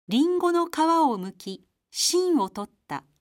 りんごの皮を剥き、芯を取った。